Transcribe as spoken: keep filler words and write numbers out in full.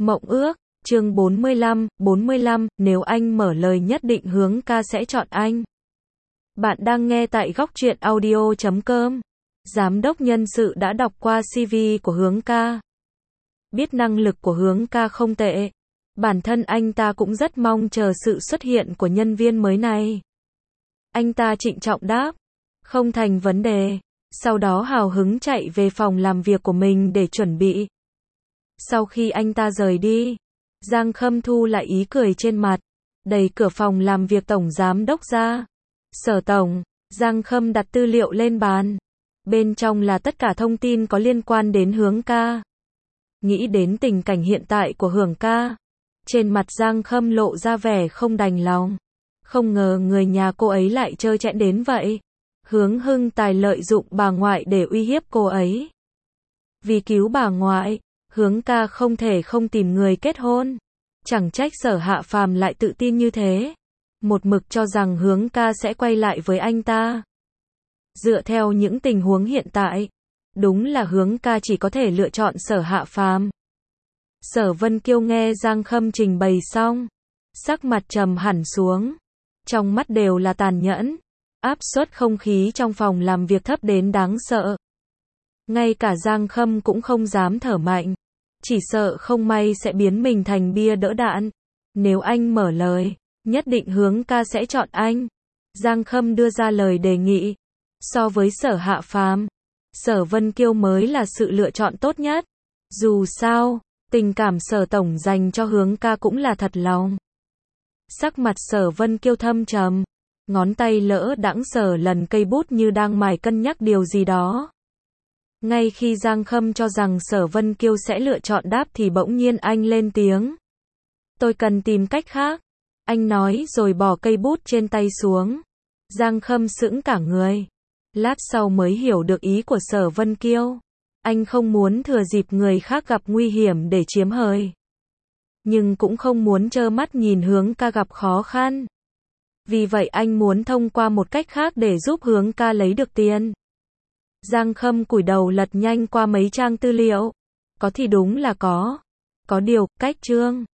Mộng ước, chương bốn mươi lăm, bốn mươi lăm, nếu anh mở lời nhất định Hướng ca sẽ chọn anh. Bạn đang nghe tại góc truyện audio chấm com. Giám đốc nhân sự đã đọc qua xê vê của Hướng ca. Biết năng lực của Hướng ca không tệ. Bản thân anh ta cũng rất mong chờ sự xuất hiện của nhân viên mới này. Anh ta trịnh trọng đáp, không thành vấn đề. Sau đó hào hứng chạy về phòng làm việc của mình để chuẩn bị. Sau khi anh ta rời đi, Giang Khâm thu lại ý cười trên mặt, đẩy cửa phòng làm việc tổng giám đốc ra. Sở tổng, Giang Khâm đặt tư liệu lên bàn. Bên trong là tất cả thông tin có liên quan đến Hướng ca. Nghĩ đến tình cảnh hiện tại của Hướng ca, trên mặt Giang Khâm lộ ra vẻ không đành lòng. Không ngờ người nhà cô ấy lại trơ trẽn đến vậy. Hướng Hưng Tài lợi dụng bà ngoại để uy hiếp cô ấy. Vì cứu bà ngoại, Hướng ca không thể không tìm người kết hôn. Chẳng trách Sở Hạ Phàm lại tự tin như thế. Một mực cho rằng Hướng ca sẽ quay lại với anh ta. Dựa theo những tình huống hiện tại, đúng là Hướng ca chỉ có thể lựa chọn Sở Hạ Phàm. Sở Vân Kiêu nghe Giang Khâm trình bày xong, sắc mặt trầm hẳn xuống. Trong mắt đều là tàn nhẫn. Áp suất không khí trong phòng làm việc thấp đến đáng sợ. Ngay cả Giang Khâm cũng không dám thở mạnh. Chỉ sợ không may sẽ biến mình thành bia đỡ đạn. Nếu anh mở lời, nhất định Hướng ca sẽ chọn anh. Giang Khâm đưa ra lời đề nghị. So với Sở Hạ Phàm, Sở Vân Kiêu mới là sự lựa chọn tốt nhất. Dù sao, tình cảm Sở tổng dành cho Hướng ca cũng là thật lòng. Sắc mặt Sở Vân Kiêu thâm trầm, ngón tay lỡ đãng sờ lần cây bút như đang mải cân nhắc điều gì đó. Ngay khi Giang Khâm cho rằng Sở Vân Kiêu sẽ lựa chọn đáp thì bỗng nhiên anh lên tiếng. Tôi cần tìm cách khác. Anh nói rồi bỏ cây bút trên tay xuống. Giang Khâm sững cả người. Lát sau mới hiểu được ý của Sở Vân Kiêu. Anh không muốn thừa dịp người khác gặp nguy hiểm để chiếm hời. Nhưng cũng không muốn trơ mắt nhìn Hướng ca gặp khó khăn. Vì vậy anh muốn thông qua một cách khác để giúp Hướng ca lấy được tiền. Giang Khâm cúi đầu lật nhanh qua mấy trang tư liệu. Có thì đúng là có. Có điều, cách chương.